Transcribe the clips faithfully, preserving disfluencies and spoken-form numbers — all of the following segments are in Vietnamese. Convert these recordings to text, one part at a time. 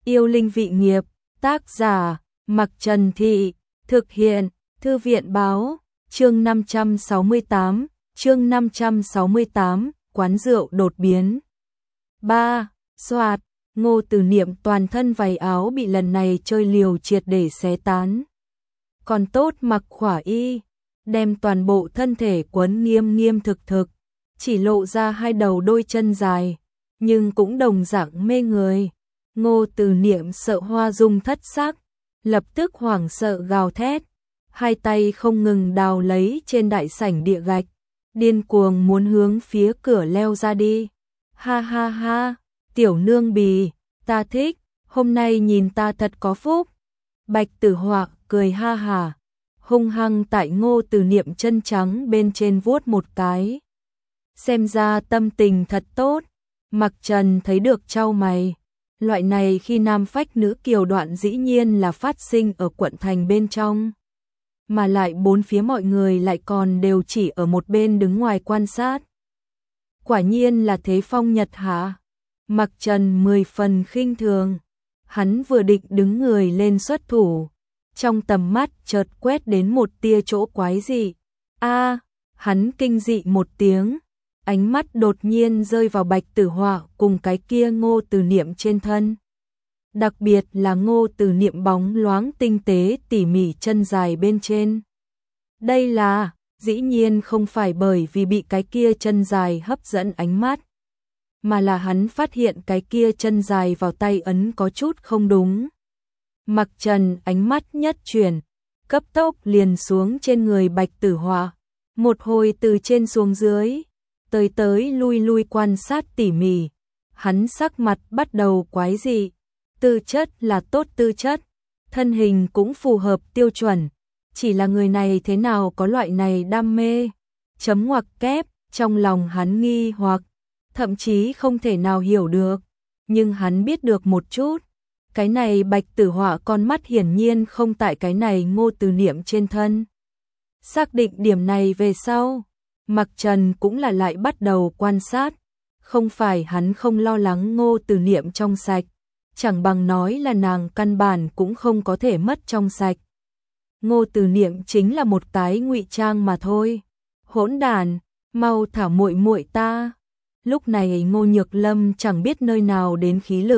Yêu linh vị nghiệp, tác giả, Mặc Trần Thị, thực hiện, Thư viện báo, chương năm trăm sáu mươi tám, chương năm trăm sáu mươi tám, quán rượu đột biến. ba. Soạt, Ngô Từ Niệm toàn thân váy áo bị lần này chơi liều triệt để xé tán. Còn tốt mặc khỏa y, đem toàn bộ thân thể quấn nghiêm nghiêm thực thực, chỉ lộ ra hai đầu đôi chân dài, nhưng cũng đồng dạng mê người. Ngô Từ Niệm sợ hoa dung thất sắc, lập tức hoảng sợ gào thét, hai tay không ngừng đào lấy trên đại sảnh địa gạch, điên cuồng muốn hướng phía cửa leo ra đi. Ha ha ha, tiểu nương bì, ta thích, hôm nay nhìn ta thật có phúc. Bạch Tử Họa cười ha hả, hung hăng tại Ngô Từ Niệm chân trắng bên trên vuốt một cái. Xem ra tâm tình thật tốt. Mặc Trần thấy được chau mày. Loại này khi nam phách nữ kiều đoạn dĩ nhiên là phát sinh ở quận thành bên trong. Mà lại bốn phía mọi người lại còn đều chỉ ở một bên đứng ngoài quan sát. Quả nhiên là thế phong nhật hạ. Mặc Trần mười phần khinh thường. Hắn vừa định đứng người lên xuất thủ. Trong tầm mắt chợt quét đến một tia chỗ quái dị. A, hắn kinh dị một tiếng. Ánh mắt đột nhiên rơi vào Bạch Tử Họa cùng cái kia Ngô Từ Niệm trên thân. Đặc biệt là Ngô Từ Niệm bóng loáng tinh tế tỉ mỉ chân dài bên trên. Đây là, dĩ nhiên không phải bởi vì bị cái kia chân dài hấp dẫn ánh mắt, mà là hắn phát hiện cái kia chân dài vào tay ấn có chút không đúng. Mặc Trần ánh mắt nhất chuyển, cấp tốc liền xuống trên người Bạch Tử Họa, một hồi từ trên xuống dưới, tới tới lui lui quan sát tỉ mỉ, hắn sắc mặt bắt đầu quái dị, tư chất là tốt tư chất, thân hình cũng phù hợp tiêu chuẩn, chỉ là người này thế nào có loại này đam mê, chấm ngoặc kép, trong lòng hắn nghi hoặc, thậm chí không thể nào hiểu được, nhưng hắn biết được một chút, cái này Bạch Tử Họa con mắt hiển nhiên không tại cái này Ngô Từ Niệm trên thân. Xác định điểm này về sau, Mặc Trần cũng là lại bắt đầu quan sát, không phải hắn không lo lắng Ngô Từ Niệm trong sạch, chẳng bằng nói là nàng căn bản cũng không có thể mất trong sạch. Ngô Từ Niệm chính là một cái ngụy trang mà thôi. Hỗn đàn, mau thả muội muội ta. Lúc này Ngô Nhược Lâm chẳng biết nơi nào đến khí lực,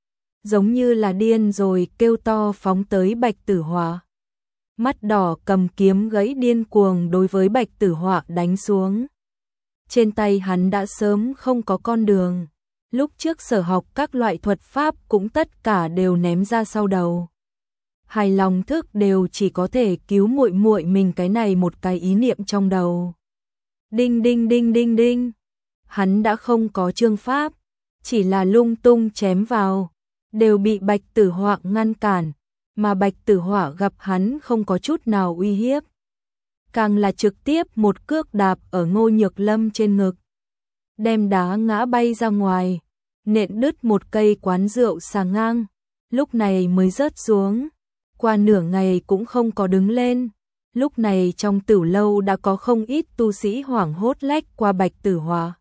giống như là điên rồi kêu to phóng tới Bạch Tử Họa. Mắt đỏ cầm kiếm gãy điên cuồng đối với Bạch Tử Họa đánh xuống. Trên tay hắn đã sớm không có con đường, lúc trước sở học các loại thuật pháp cũng tất cả đều ném ra sau đầu. Hài lòng thức đều chỉ có thể cứu muội muội mình cái này một cái ý niệm trong đầu. Đinh đinh đinh đinh đinh. Hắn đã không có chương pháp, chỉ là lung tung chém vào, đều bị Bạch Tử Họa ngăn cản, mà Bạch Tử Họa gặp hắn không có chút nào uy hiếp, càng là trực tiếp một cước đạp ở Ngô Nhược Lâm trên ngực, đem đá ngã bay ra ngoài, nện đứt một cây quán rượu xà ngang, lúc này mới rớt xuống, qua nửa ngày cũng không có đứng lên. Lúc này trong tử lâu đã có không ít tu sĩ hoảng hốt lách qua Bạch Tử Họa,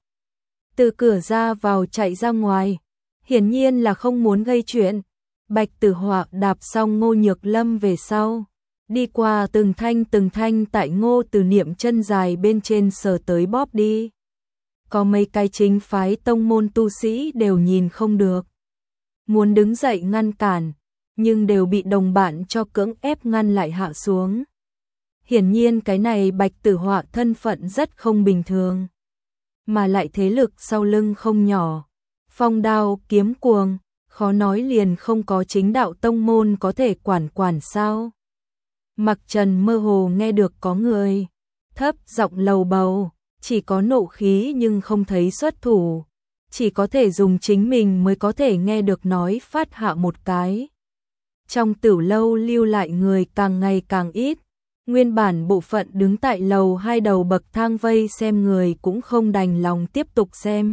từ cửa ra vào chạy ra ngoài, hiển nhiên là không muốn gây chuyện. Bạch Tử Họa đạp xong Ngô Nhược Lâm về sau, đi qua từng thanh từng thanh tại Ngô Từ Niệm chân dài bên trên sờ tới bóp đi. Có mấy cái chính phái tông môn tu sĩ đều nhìn không được, muốn đứng dậy ngăn cản, nhưng đều bị đồng bạn cho cưỡng ép ngăn lại hạ xuống. Hiển nhiên cái này Bạch Tử Họa thân phận rất không bình thường, mà lại thế lực sau lưng không nhỏ, phong đao kiếm cuồng, khó nói liền không có chính đạo tông môn có thể quản quản sao. Mặc Trần mơ hồ nghe được có người thấp giọng lầu bầu, chỉ có nộ khí nhưng không thấy xuất thủ, chỉ có thể dùng chính mình mới có thể nghe được nói phát hạ một cái. Trong tử lâu lưu lại người càng ngày càng ít, nguyên bản bộ phận đứng tại lầu hai đầu bậc thang vây xem người cũng không đành lòng tiếp tục xem.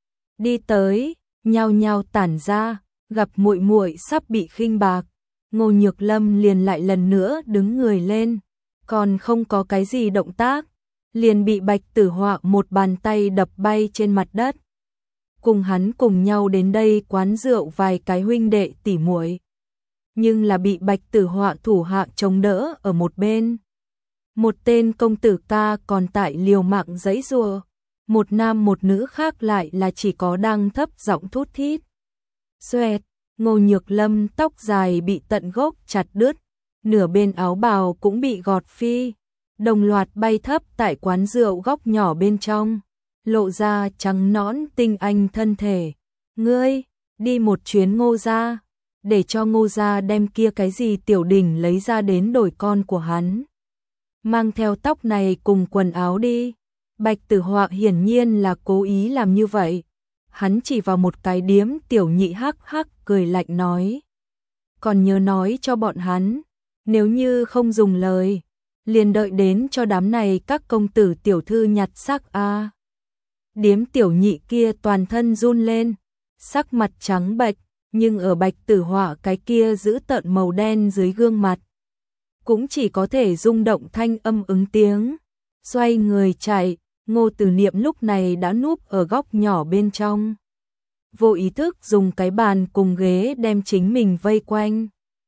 Đi tới, nhao nhao tản ra, gặp muội muội sắp bị khinh bạc, Ngô Nhược Lâm liền lại lần nữa đứng người lên, còn không có cái gì động tác, liền bị Bạch Tử Họa một bàn tay đập bay trên mặt đất. cùng hắn cùng nhau đến đây quán rượu vài cái huynh đệ tỉ muội, nhưng là bị Bạch Tử Họa thủ hạ chống đỡ ở một bên. Một tên công tử ca còn tại liều mạng giãy giụa, một nam một nữ khác lại là chỉ có đang thấp giọng thút thít. Xoẹt, Ngô Nhược Lâm tóc dài bị tận gốc chặt đứt, nửa bên áo bào cũng bị gọt phi, đồng loạt bay thấp tại quán rượu góc nhỏ bên trong, lộ ra trắng nõn tinh anh thân thể. Ngươi, đi một chuyến Ngô gia, để cho Ngô gia đem kia cái gì tiểu đỉnh lấy ra đến đổi con của hắn. Mang theo tóc này cùng quần áo đi. Bạch Tử Họa hiển nhiên là cố ý làm như vậy. Hắn chỉ vào một cái điếm tiểu nhị hắc hắc cười lạnh nói. Còn nhớ nói cho bọn hắn, nếu như không dùng lời, liền đợi đến cho đám này các công tử tiểu thư nhặt xác a. Điếm tiểu nhị kia toàn thân run lên, sắc mặt trắng bệch, nhưng ở Bạch Tử Họa cái kia giữ tợn màu đen dưới gương mặt, cũng chỉ có thể rung động thanh âm ứng tiếng. Xoay người chạy, Ngô Tử Niệm lúc này đã núp ở góc nhỏ bên trong, vô ý thức dùng cái bàn cùng ghế đem chính mình vây quanh.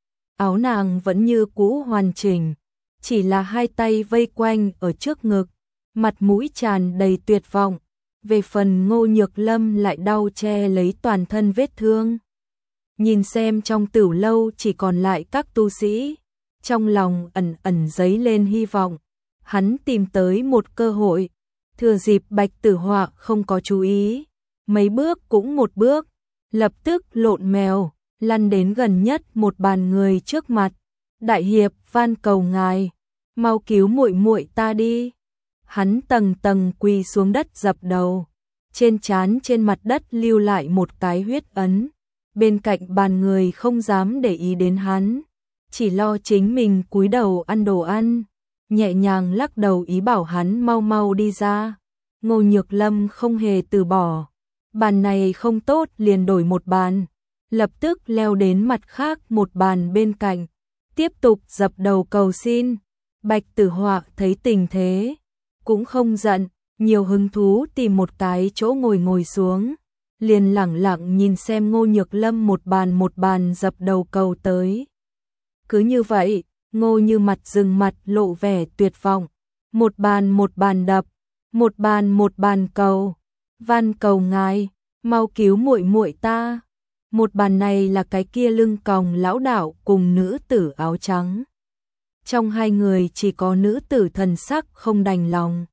Áo nàng vẫn như cũ hoàn chỉnh, chỉ là hai tay vây quanh ở trước ngực, mặt mũi tràn đầy tuyệt vọng. Về phần Ngô Nhược Lâm lại đau che lấy toàn thân vết thương. Nhìn xem trong tửu lâu chỉ còn lại các tu sĩ, trong lòng ẩn ẩn dấy lên hy vọng. Hắn tìm tới một cơ hội, thừa dịp Bạch Tử Họa không có chú ý, mấy bước cũng một bước, lập tức lộn mèo, lăn đến gần nhất một bàn người trước mặt. Đại hiệp, van cầu ngài, mau cứu muội muội ta đi. Hắn tầng tầng quỳ xuống đất dập đầu, trên trán trên mặt đất lưu lại một cái huyết ấn. Bên cạnh bàn người không dám để ý đến hắn, chỉ lo chính mình cúi đầu ăn đồ ăn, nhẹ nhàng lắc đầu ý bảo hắn mau mau đi ra. Ngô Nhược Lâm không hề từ bỏ, bàn này không tốt liền đổi một bàn, lập tức leo đến mặt khác một bàn bên cạnh, tiếp tục dập đầu cầu xin. Bạch Tử Họa thấy tình thế, cũng không giận, nhiều hứng thú tìm một cái chỗ ngồi ngồi xuống, liền lẳng lặng nhìn xem Ngô Nhược Lâm một bàn một bàn dập đầu cầu tới. Cứ như vậy, Ngô Như mặt dừng mặt lộ vẻ tuyệt vọng, một bàn một bàn đập, một bàn một bàn cầu, van cầu ngài, mau cứu muội muội ta. Một bàn này là cái kia lưng còng lão đạo cùng nữ tử áo trắng. Trong hai người chỉ có nữ tử thần sắc không đành lòng,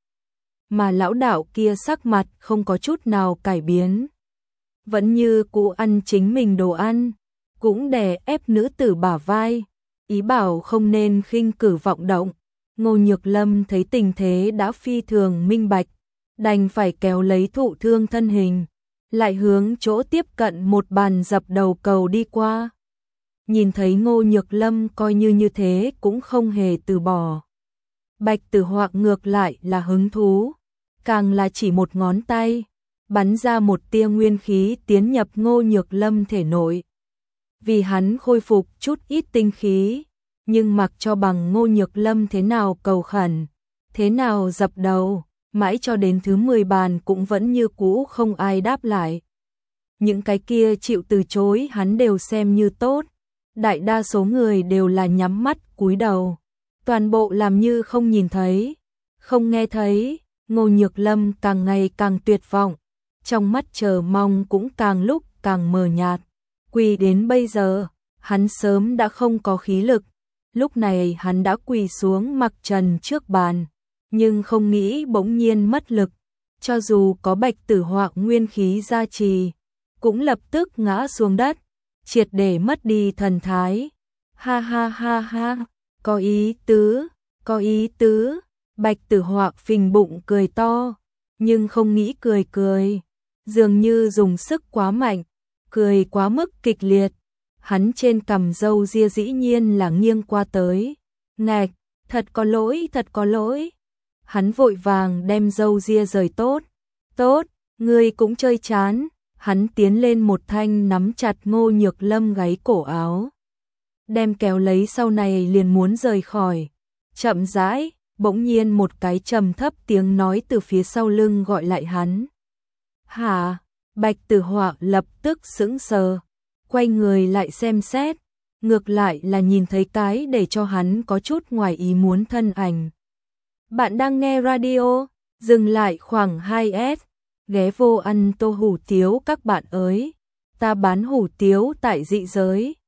mà lão đạo kia sắc mặt không có chút nào cải biến, vẫn như cũ ăn chính mình đồ ăn, cũng đè ép nữ tử bả vai, ý bảo không nên khinh cử vọng động. Ngô Nhược Lâm thấy tình thế đã phi thường minh bạch, đành phải kéo lấy thụ thương thân hình, lại hướng chỗ tiếp cận một bàn dập đầu cầu đi qua. Nhìn thấy Ngô Nhược Lâm coi như như thế cũng không hề từ bỏ, Bạch Tử Họa ngược lại là hứng thú, càng là chỉ một ngón tay, bắn ra một tia nguyên khí tiến nhập Ngô Nhược Lâm thể nội. Vì hắn khôi phục chút ít tinh khí, nhưng mặc cho bằng Ngô Nhược Lâm thế nào cầu khẩn, thế nào dập đầu, mãi cho đến thứ mười bàn cũng vẫn như cũ không ai đáp lại. Những cái kia chịu từ chối hắn đều xem như tốt, đại đa số người đều là nhắm mắt cúi đầu, toàn bộ làm như không nhìn thấy, không nghe thấy. Ngô Nhược Lâm càng ngày càng tuyệt vọng, trong mắt chờ mong cũng càng lúc càng mờ nhạt. Quỳ đến bây giờ, hắn sớm đã không có khí lực, lúc này hắn đã quỳ xuống mặc trần trước bàn, nhưng không nghĩ bỗng nhiên mất lực, cho dù có Bạch Tử Họa nguyên khí gia trì, cũng lập tức ngã xuống đất, triệt để mất đi thần thái. Ha ha ha ha, có ý tứ, có ý tứ. Bạch Tử Họa phình bụng cười to, nhưng không nghĩ cười cười, dường như dùng sức quá mạnh, cười quá mức kịch liệt. Hắn trên cằm râu ria dĩ nhiên là nghiêng qua tới. Ngạch, thật có lỗi, thật có lỗi. Hắn vội vàng đem râu ria rời tốt. Tốt, ngươi cũng chơi chán. Hắn tiến lên một thanh nắm chặt Ngô Nhược Lâm gáy cổ áo, đem kéo lấy, sau này liền muốn rời khỏi. Chậm rãi, bỗng nhiên một cái trầm thấp tiếng nói từ phía sau lưng gọi lại hắn. Hả? Bạch Tử Họa lập tức sững sờ, quay người lại xem xét, ngược lại là nhìn thấy cái để cho hắn có chút ngoài ý muốn thân ảnh. Bạn đang nghe radio, dừng lại khoảng hai s, ghé vô ăn tô hủ tiếu các bạn ơi, ta bán hủ tiếu tại dị giới.